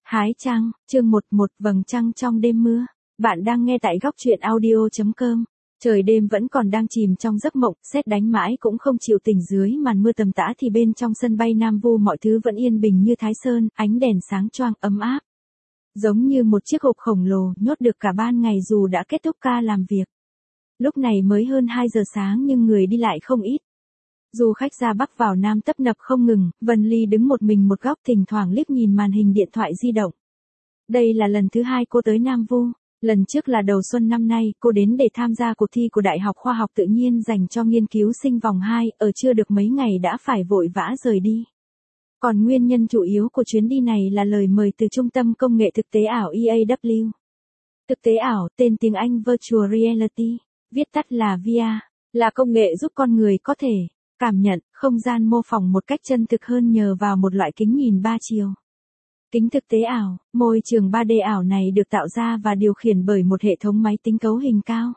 Hái trăng, chương 11 vầng trăng trong đêm mưa. Bạn đang nghe tại góc truyện audio.com. Trời đêm vẫn còn đang chìm trong giấc mộng, sét đánh mãi cũng không chịu tỉnh dưới màn mưa tầm tã thì bên trong sân bay Nam Vu mọi thứ vẫn yên bình như Thái Sơn, ánh đèn sáng choang ấm áp. Giống như một chiếc hộp khổng lồ nhốt được cả ban ngày dù đã kết thúc ca làm việc. Lúc này mới hơn 2 giờ sáng nhưng người đi lại không ít. Du khách ra Bắc vào Nam tấp nập không ngừng, Vân Ly đứng một mình một góc thỉnh thoảng liếc nhìn màn hình điện thoại di động. Đây là lần thứ 2 cô tới Nam Vu. Lần trước là đầu xuân năm nay, cô đến để tham gia cuộc thi của Đại học Khoa học Tự nhiên dành cho nghiên cứu sinh vòng 2, ở chưa được mấy ngày đã phải vội vã rời đi. Còn nguyên nhân chủ yếu của chuyến đi này là lời mời từ Trung tâm Công nghệ Thực tế ảo EAW. Thực tế ảo, tên tiếng Anh Virtual Reality, viết tắt là VR, là công nghệ giúp con người có thể cảm nhận không gian mô phỏng một cách chân thực hơn nhờ vào một loại kính nhìn 3 chiều. Kính thực tế ảo, môi trường 3D ảo này được tạo ra và điều khiển bởi một hệ thống máy tính cấu hình cao.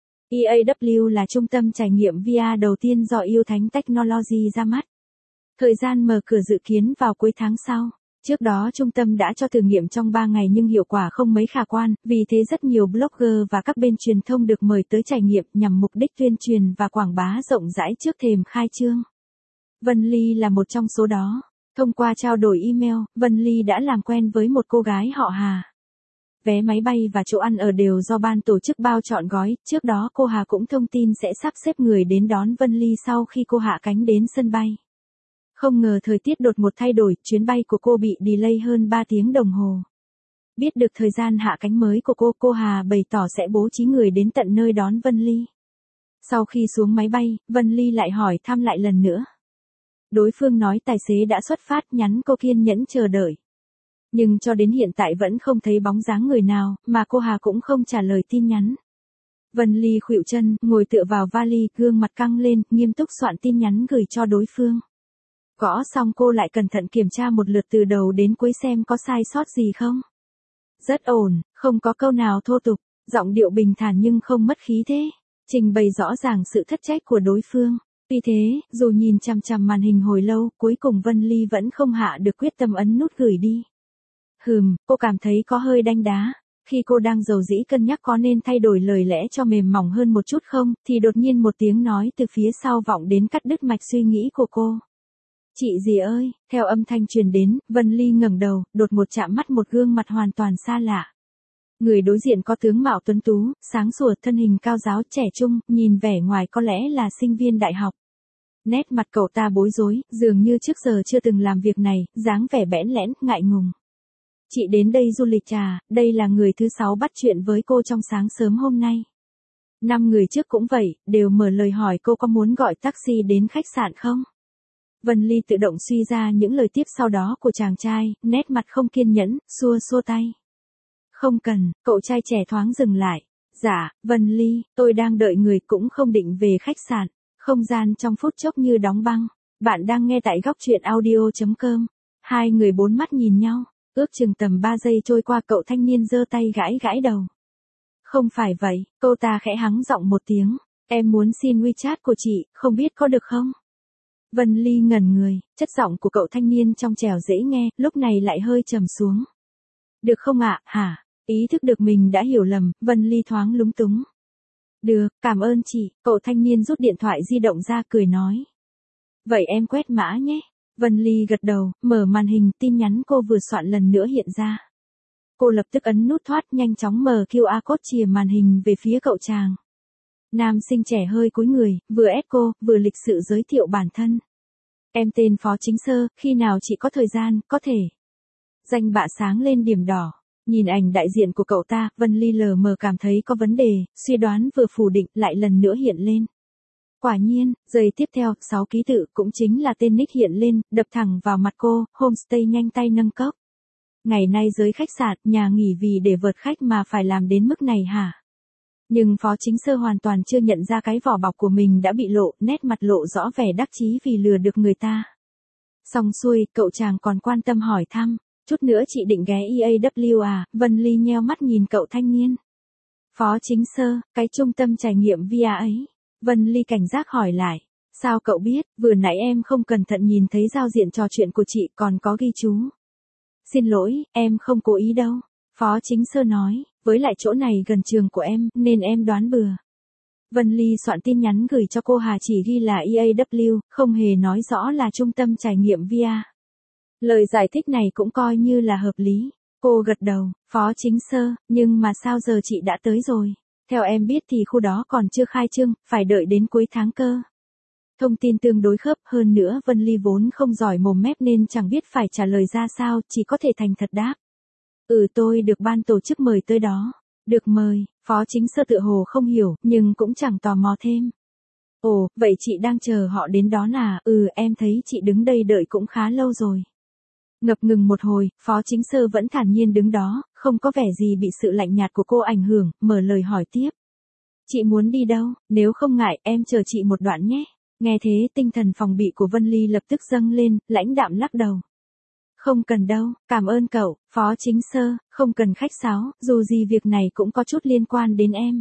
EAW là trung tâm trải nghiệm VR đầu tiên do Yêu Thánh Technology ra mắt. Thời gian mở cửa dự kiến vào cuối tháng sau. Trước đó trung tâm đã cho thử nghiệm trong 3 ngày nhưng hiệu quả không mấy khả quan, vì thế rất nhiều blogger và các bên truyền thông được mời tới trải nghiệm nhằm mục đích tuyên truyền và quảng bá rộng rãi trước thềm khai trương. Vân Ly là một trong số đó. Thông qua trao đổi email, Vân Ly đã làm quen với một cô gái họ Hà. Vé máy bay và chỗ ăn ở đều do ban tổ chức bao trọn gói, trước đó cô Hà cũng thông tin sẽ sắp xếp người đến đón Vân Ly sau khi cô hạ cánh đến sân bay. Không ngờ thời tiết đột ngột thay đổi, chuyến bay của cô bị delay hơn 3 tiếng đồng hồ. Biết được thời gian hạ cánh mới của cô Hà bày tỏ sẽ bố trí người đến tận nơi đón Vân Ly. Sau khi xuống máy bay, Vân Ly lại hỏi thăm lại lần nữa. Đối phương nói tài xế đã xuất phát, nhắn cô kiên nhẫn chờ đợi. Nhưng cho đến hiện tại vẫn không thấy bóng dáng người nào, mà cô Hà cũng không trả lời tin nhắn. Vân Ly khuỵu chân, ngồi tựa vào vali, gương mặt căng lên, nghiêm túc soạn tin nhắn gửi cho đối phương. Gõ xong cô lại cẩn thận kiểm tra một lượt từ đầu đến cuối xem có sai sót gì không. Rất ổn, không có câu nào thô tục, giọng điệu bình thản nhưng không mất khí thế, trình bày rõ ràng sự thất trách của đối phương. Vì thế, dù nhìn chằm chằm màn hình hồi lâu, cuối cùng Vân Ly vẫn không hạ được quyết tâm ấn nút gửi đi. Cô cảm thấy có hơi đanh đá. Khi cô đang dầu dĩ cân nhắc có nên thay đổi lời lẽ cho mềm mỏng hơn một chút không, thì đột nhiên một tiếng nói từ phía sau vọng đến cắt đứt mạch suy nghĩ của cô. Chị gì ơi, theo âm thanh truyền đến, Vân Ly ngẩng đầu, đột ngột chạm mắt một gương mặt hoàn toàn xa lạ. Người đối diện có tướng mạo tuấn tú, sáng sủa, thân hình cao ráo, trẻ trung, nhìn vẻ ngoài có lẽ là sinh viên đại học. Nét mặt cậu ta bối rối, dường như trước giờ chưa từng làm việc này, dáng vẻ bẽn lẽn, ngại ngùng. Chị đến đây du lịch à, đây là người thứ 6 bắt chuyện với cô trong sáng sớm hôm nay. 5 người trước cũng vậy, đều mở lời hỏi cô có muốn gọi taxi đến khách sạn không. Vân Ly tự động suy ra những lời tiếp sau đó của chàng trai, nét mặt không kiên nhẫn, xua xua tay. Không cần, cậu trai trẻ thoáng dừng lại. Dạ, Vân Ly, tôi đang đợi người cũng không định về khách sạn. Không gian trong phút chốc như đóng băng. Bạn đang nghe tại góc truyện audio.com. Hai người bốn mắt nhìn nhau, ước chừng tầm 3 giây trôi qua cậu thanh niên giơ tay gãi gãi đầu. Không phải vậy, cô ta khẽ hắng giọng một tiếng. Em muốn xin WeChat của chị, không biết có được không? Vân Ly ngẩn người, chất giọng của cậu thanh niên trong trẻo dễ nghe, lúc này lại hơi trầm xuống. Được không ạ, hả? Ý thức được mình đã hiểu lầm, Vân Ly thoáng lúng túng. Được, cảm ơn chị, cậu thanh niên rút điện thoại di động ra cười nói. Vậy em quét mã nhé. Vân Ly gật đầu, mở màn hình, tin nhắn cô vừa soạn lần nữa hiện ra. Cô lập tức ấn nút thoát, nhanh chóng mở QR code chìa màn hình về phía cậu chàng. Nam sinh trẻ hơi cúi người, vừa echo, vừa lịch sự giới thiệu bản thân. Em tên Phó Chính Sơ, khi nào chị có thời gian, có thể. Danh bạ sáng lên điểm đỏ. Nhìn ảnh đại diện của cậu ta, Vân Ly lờ mờ cảm thấy có vấn đề, suy đoán vừa phủ định lại lần nữa hiện lên. Quả nhiên, giây tiếp theo, 6 ký tự cũng chính là tên nick hiện lên, đập thẳng vào mặt cô, homestay nhanh tay nâng cốc. Ngày nay giới khách sạn, nhà nghỉ vì để vượt khách mà phải làm đến mức này hả? Nhưng Phó Chính Sơ hoàn toàn chưa nhận ra cái vỏ bọc của mình đã bị lộ, nét mặt lộ rõ vẻ đắc chí vì lừa được người ta. Xong xuôi, cậu chàng còn quan tâm hỏi thăm. Chút nữa chị định ghé EAW à? Vân Ly nheo mắt nhìn cậu thanh niên. Phó Chính Sơ, cái trung tâm trải nghiệm VR ấy. Vân Ly cảnh giác hỏi lại. Sao cậu biết, vừa nãy em không cẩn thận nhìn thấy giao diện trò chuyện của chị còn có ghi chú. Xin lỗi, em không cố ý đâu. Phó Chính Sơ nói, với lại chỗ này gần trường của em, nên em đoán bừa. Vân Ly soạn tin nhắn gửi cho cô Hà chỉ ghi là EAW, không hề nói rõ là trung tâm trải nghiệm VR. Lời giải thích này cũng coi như là hợp lý. Cô gật đầu, Phó Chính Sơ, nhưng mà sao giờ chị đã tới rồi? Theo em biết thì khu đó còn chưa khai trương, phải đợi đến cuối tháng cơ. Thông tin tương đối khớp, hơn nữa Vân Ly vốn không giỏi mồm mép nên chẳng biết phải trả lời ra sao, chỉ có thể thành thật đáp. Tôi được ban tổ chức mời tới đó. Được mời, Phó Chính Sơ tựa hồ không hiểu, nhưng cũng chẳng tò mò thêm. Ồ, vậy chị đang chờ họ đến đó à? Em thấy chị đứng đây đợi cũng khá lâu rồi. Ngập ngừng một hồi, Phó Chính Sơ vẫn thản nhiên đứng đó, không có vẻ gì bị sự lạnh nhạt của cô ảnh hưởng, mở lời hỏi tiếp. Chị muốn đi đâu? Nếu không ngại, em chờ chị một đoạn nhé. Nghe thế tinh thần phòng bị của Vân Ly lập tức dâng lên, lãnh đạm lắc đầu. Không cần đâu, cảm ơn cậu, Phó Chính Sơ, không cần khách sáo, dù gì việc này cũng có chút liên quan đến em.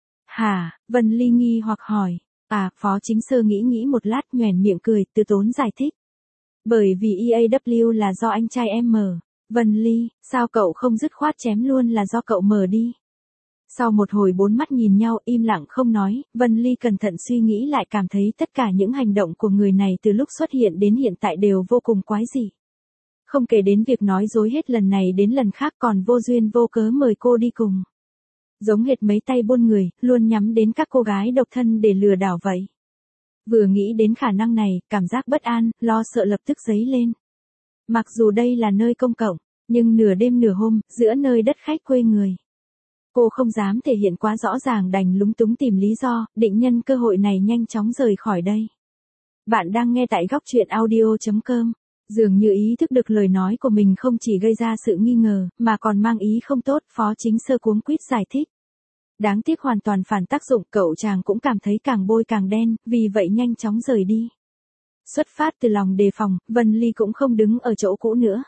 Hả? Vân Ly nghi hoặc hỏi. Phó Chính Sơ nghĩ một lát nhoẻn miệng cười, từ tốn giải thích. Bởi vì EAW là do anh trai em mở. Vân Ly, sao cậu không dứt khoát chém luôn là do cậu mở đi? Sau một hồi bốn mắt nhìn nhau im lặng không nói, Vân Ly cẩn thận suy nghĩ lại cảm thấy tất cả những hành động của người này từ lúc xuất hiện đến hiện tại đều vô cùng quái dị. Không kể đến việc nói dối hết lần này đến lần khác còn vô duyên vô cớ mời cô đi cùng. Giống hệt mấy tay buôn người, luôn nhắm đến các cô gái độc thân để lừa đảo vậy. Vừa nghĩ đến khả năng này, cảm giác bất an, lo sợ lập tức dấy lên. Mặc dù đây là nơi công cộng, nhưng nửa đêm nửa hôm, giữa nơi đất khách quê người. Cô không dám thể hiện quá rõ ràng đành lúng túng tìm lý do, định nhân cơ hội này nhanh chóng rời khỏi đây. Bạn đang nghe tại góc truyện audio.com. Dường như ý thức được lời nói của mình không chỉ gây ra sự nghi ngờ, mà còn mang ý không tốt, Phó Chính Sơ cuống quýt giải thích. Đáng tiếc hoàn toàn phản tác dụng, cậu chàng cũng cảm thấy càng bôi càng đen, vì vậy nhanh chóng rời đi. Xuất phát từ lòng đề phòng, Vân Ly cũng không đứng ở chỗ cũ nữa.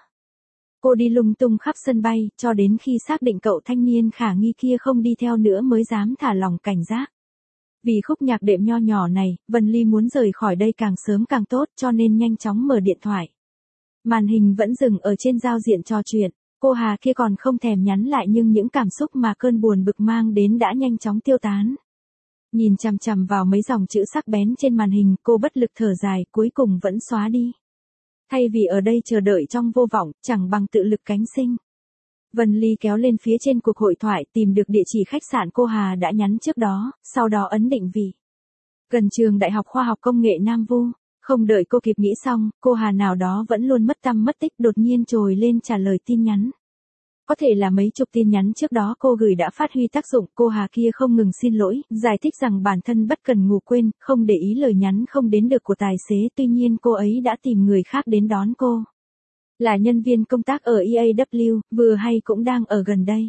Cô đi lung tung khắp sân bay, cho đến khi xác định cậu thanh niên khả nghi kia không đi theo nữa mới dám thả lòng cảnh giác. Vì khúc nhạc đệm nho nhỏ này, Vân Ly muốn rời khỏi đây càng sớm càng tốt cho nên nhanh chóng mở điện thoại. Màn hình vẫn dừng ở trên giao diện trò chuyện, cô Hà kia còn không thèm nhắn lại nhưng những cảm xúc mà cơn buồn bực mang đến đã nhanh chóng tiêu tán. Nhìn chằm chằm vào mấy dòng chữ sắc bén trên màn hình, cô bất lực thở dài, cuối cùng vẫn xóa đi. Thay vì ở đây chờ đợi trong vô vọng, chẳng bằng tự lực cánh sinh. Vân Ly kéo lên phía trên cuộc hội thoại tìm được địa chỉ khách sạn cô Hà đã nhắn trước đó, sau đó ấn định vị. Gần trường Đại học Khoa học Công nghệ Nam Vu. Không đợi cô kịp nghĩ xong, cô Hà nào đó vẫn luôn mất tăm mất tích đột nhiên trồi lên trả lời tin nhắn. Có thể là mấy chục tin nhắn trước đó cô gửi đã phát huy tác dụng, cô Hà kia không ngừng xin lỗi, giải thích rằng bản thân bất cần ngủ quên, không để ý lời nhắn không đến được của tài xế, tuy nhiên cô ấy đã tìm người khác đến đón cô. Là nhân viên công tác ở EAW, vừa hay cũng đang ở gần đây.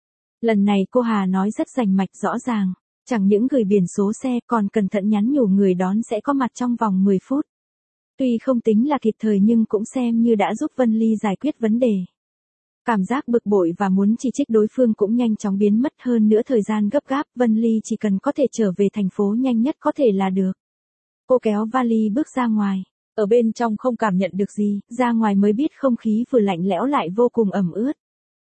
Lần này cô Hà nói rất rành mạch rõ ràng, chẳng những gửi biển số xe còn cẩn thận nhắn nhủ người đón sẽ có mặt trong vòng 10 phút. Tuy không tính là kịp thời nhưng cũng xem như đã giúp Vân Ly giải quyết vấn đề. Cảm giác bực bội và muốn chỉ trích đối phương cũng nhanh chóng biến mất, hơn nữa thời gian gấp gáp, Vân Ly chỉ cần có thể trở về thành phố nhanh nhất có thể là được. Cô kéo vali bước ra ngoài, ở bên trong không cảm nhận được gì, ra ngoài mới biết không khí vừa lạnh lẽo lại vô cùng ẩm ướt.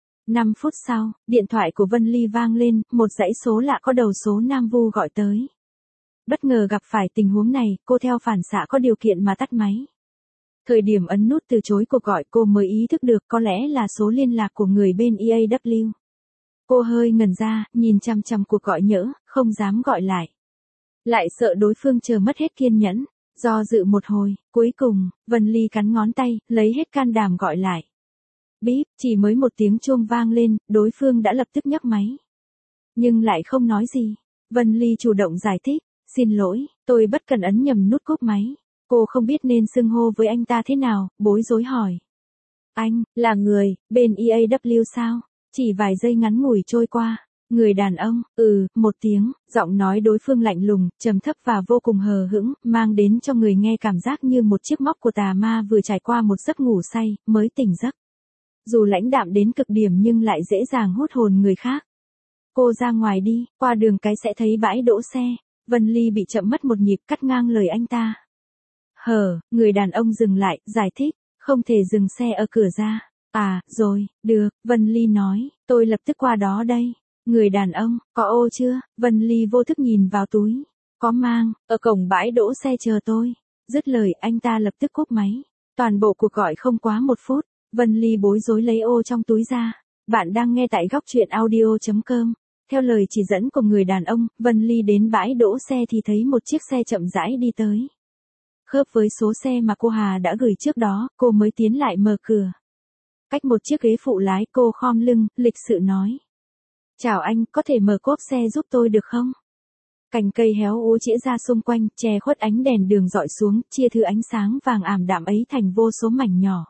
5 phút sau, điện thoại của Vân Ly vang lên, một dãy số lạ có đầu số Nam Vu gọi tới. Bất ngờ gặp phải tình huống này, cô theo phản xạ có điều kiện mà tắt máy. Thời điểm ấn nút từ chối cuộc gọi cô mới ý thức được có lẽ là số liên lạc của người bên EAW. Cô hơi ngẩn ra, nhìn chằm chằm cuộc gọi nhỡ, không dám gọi lại. Lại sợ đối phương chờ mất hết kiên nhẫn, do dự một hồi, cuối cùng, Vân Ly cắn ngón tay, lấy hết can đảm gọi lại. Bíp, chỉ mới một tiếng chuông vang lên, đối phương đã lập tức nhấc máy. Nhưng lại không nói gì. Vân Ly chủ động giải thích, xin lỗi, tôi bất cần ấn nhầm nút cúp máy. Cô không biết nên xưng hô với anh ta thế nào, bối rối hỏi. Anh, là người, bên EAW sao? Chỉ vài giây ngắn ngủi trôi qua. Người đàn ông, một tiếng, giọng nói đối phương lạnh lùng, trầm thấp và vô cùng hờ hững, mang đến cho người nghe cảm giác như một chiếc móc của tà ma vừa trải qua một giấc ngủ say, mới tỉnh giấc. Dù lãnh đạm đến cực điểm nhưng lại dễ dàng hút hồn người khác. Cô ra ngoài đi, qua đường cái sẽ thấy bãi đỗ xe. Vân Ly bị chậm mất một nhịp cắt ngang lời anh ta. Người đàn ông dừng lại, giải thích, không thể dừng xe ở cửa ra. À, rồi, được, Vân Ly nói, tôi lập tức qua đó đây. Người đàn ông, có ô chưa? Vân Ly vô thức nhìn vào túi. Có mang, ở cổng bãi đỗ xe chờ tôi. Dứt lời anh ta lập tức cúp máy. Toàn bộ cuộc gọi không quá 1 phút. Vân Ly bối rối lấy ô trong túi ra. Bạn đang nghe tại góc truyện audio.com. Theo lời chỉ dẫn của người đàn ông, Vân Ly đến bãi đỗ xe thì thấy một chiếc xe chậm rãi đi tới. Khớp với số xe mà cô Hà đã gửi trước đó, cô mới tiến lại mở cửa. Cách một chiếc ghế phụ lái, cô khom lưng, lịch sự nói. Chào anh, có thể mở cốp xe giúp tôi được không? Cành cây héo úa chĩa ra xung quanh, che khuất ánh đèn đường dọi xuống, chia thứ ánh sáng vàng ảm đạm ấy thành vô số mảnh nhỏ.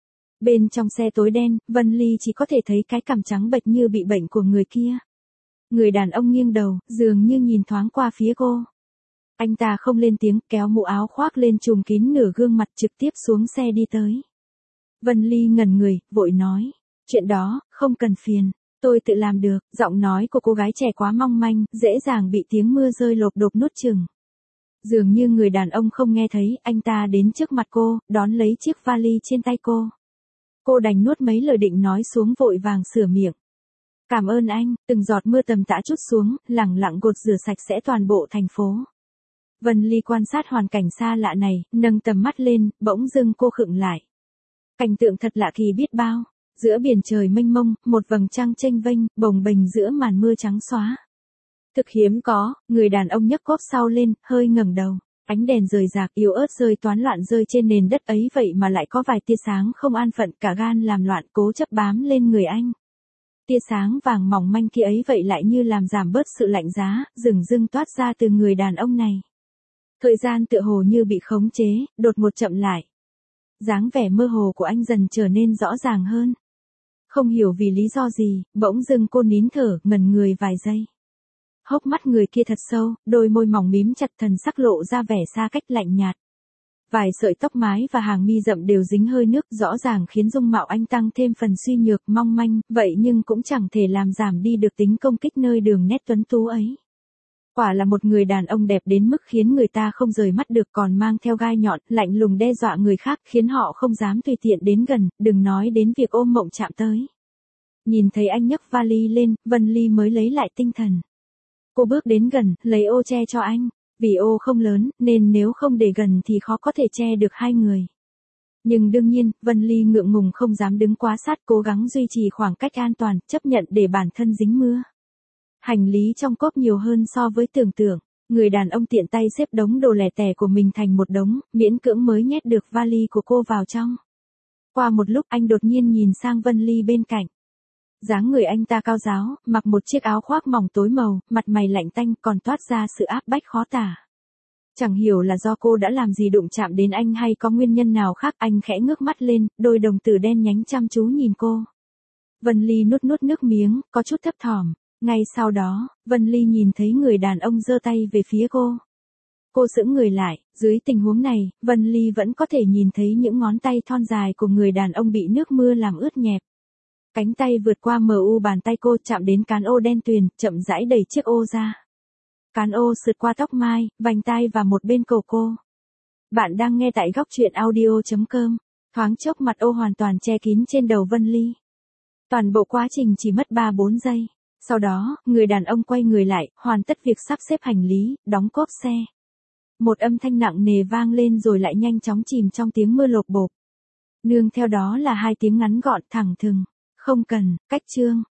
Bên trong xe tối đen, Vân Ly chỉ có thể thấy cái cằm trắng bệch như bị bệnh của người kia. Người đàn ông nghiêng đầu, dường như nhìn thoáng qua phía cô. Anh ta không lên tiếng, kéo mũ áo khoác lên trùm kín nửa gương mặt trực tiếp xuống xe đi tới. Vân Ly ngẩn người, vội nói. Chuyện đó, không cần phiền. Tôi tự làm được. Giọng nói của cô gái trẻ quá mong manh, dễ dàng bị tiếng mưa rơi lộp đột nuốt chửng. Dường như người đàn ông không nghe thấy, anh ta đến trước mặt cô, đón lấy chiếc vali trên tay cô. Cô đành nuốt mấy lời định nói xuống vội vàng sửa miệng. Cảm ơn anh, từng giọt mưa tầm tã trút xuống, lẳng lặng gột rửa sạch sẽ toàn bộ thành phố. Vân Ly quan sát hoàn cảnh xa lạ này, nâng tầm mắt lên, bỗng dưng cô khựng lại. Cảnh tượng thật lạ kỳ biết bao. Giữa biển trời mênh mông, một vầng trăng chênh vênh, bồng bềnh giữa màn mưa trắng xóa. Thực hiếm có, người đàn ông nhấc cốp sau lên, hơi ngẩng đầu. Ánh đèn rời rạc yếu ớt rơi toán loạn rơi trên nền đất ấy vậy mà lại có vài tia sáng không an phận cả gan làm loạn cố chấp bám lên người anh. Tia sáng vàng mỏng manh kia ấy vậy lại như làm giảm bớt sự lạnh giá, dửng dưng toát ra từ người đàn ông này. Thời gian tựa hồ như bị khống chế, đột ngột chậm lại. Dáng vẻ mơ hồ của anh dần trở nên rõ ràng hơn. Không hiểu vì lý do gì, bỗng dưng cô nín thở, ngẩn người vài giây. Hốc mắt người kia thật sâu, đôi môi mỏng mím chặt thần sắc lộ ra vẻ xa cách lạnh nhạt. Vài sợi tóc mái và hàng mi rậm đều dính hơi nước rõ ràng khiến dung mạo anh tăng thêm phần suy nhược mong manh, vậy nhưng cũng chẳng thể làm giảm đi được tính công kích nơi đường nét tuấn tú ấy. Quả là một người đàn ông đẹp đến mức khiến người ta không rời mắt được còn mang theo gai nhọn, lạnh lùng đe dọa người khác khiến họ không dám tùy tiện đến gần, đừng nói đến việc ôm mộng chạm tới. Nhìn thấy anh nhấc vali lên, Vân Ly mới lấy lại tinh thần. Cô bước đến gần, lấy ô che cho anh. Vì ô không lớn, nên nếu không để gần thì khó có thể che được hai người. Nhưng đương nhiên, Vân Ly ngượng ngùng không dám đứng quá sát, cố gắng duy trì khoảng cách an toàn, chấp nhận để bản thân dính mưa. Hành lý trong cốp nhiều hơn so với tưởng tượng. Người đàn ông tiện tay xếp đống đồ lẻ tẻ của mình thành một đống, miễn cưỡng mới nhét được vali của cô vào trong. Qua một lúc anh đột nhiên nhìn sang Vân Ly bên cạnh. Dáng người anh ta cao ráo, mặc một chiếc áo khoác mỏng tối màu, mặt mày lạnh tanh còn toát ra sự áp bách khó tả. Chẳng hiểu là do cô đã làm gì đụng chạm đến anh hay có nguyên nhân nào khác, anh khẽ ngước mắt lên, đôi đồng tử đen nhánh chăm chú nhìn cô. Vân Ly nuốt nước miếng, có chút thấp thỏm. Ngay sau đó, Vân Ly nhìn thấy người đàn ông giơ tay về phía cô. Cô sững người lại, dưới tình huống này, Vân Ly vẫn có thể nhìn thấy những ngón tay thon dài của người đàn ông bị nước mưa làm ướt nhẹp. Cánh tay vượt qua bàn tay cô chạm đến cán ô đen tuyền, chậm rãi đẩy chiếc ô ra. Cán ô sượt qua tóc mai, vành tai và một bên cổ cô. Bạn đang nghe tại góc truyện audio.com. Thoáng chốc mặt ô hoàn toàn che kín trên đầu Vân Ly. Toàn bộ quá trình chỉ mất 3-4 giây. Sau đó, người đàn ông quay người lại, hoàn tất việc sắp xếp hành lý, đóng cốp xe. Một âm thanh nặng nề vang lên rồi lại nhanh chóng chìm trong tiếng mưa lộp bộp. Nương theo đó là 2 tiếng ngắn gọn thẳng thừng. Không cần, cách chương.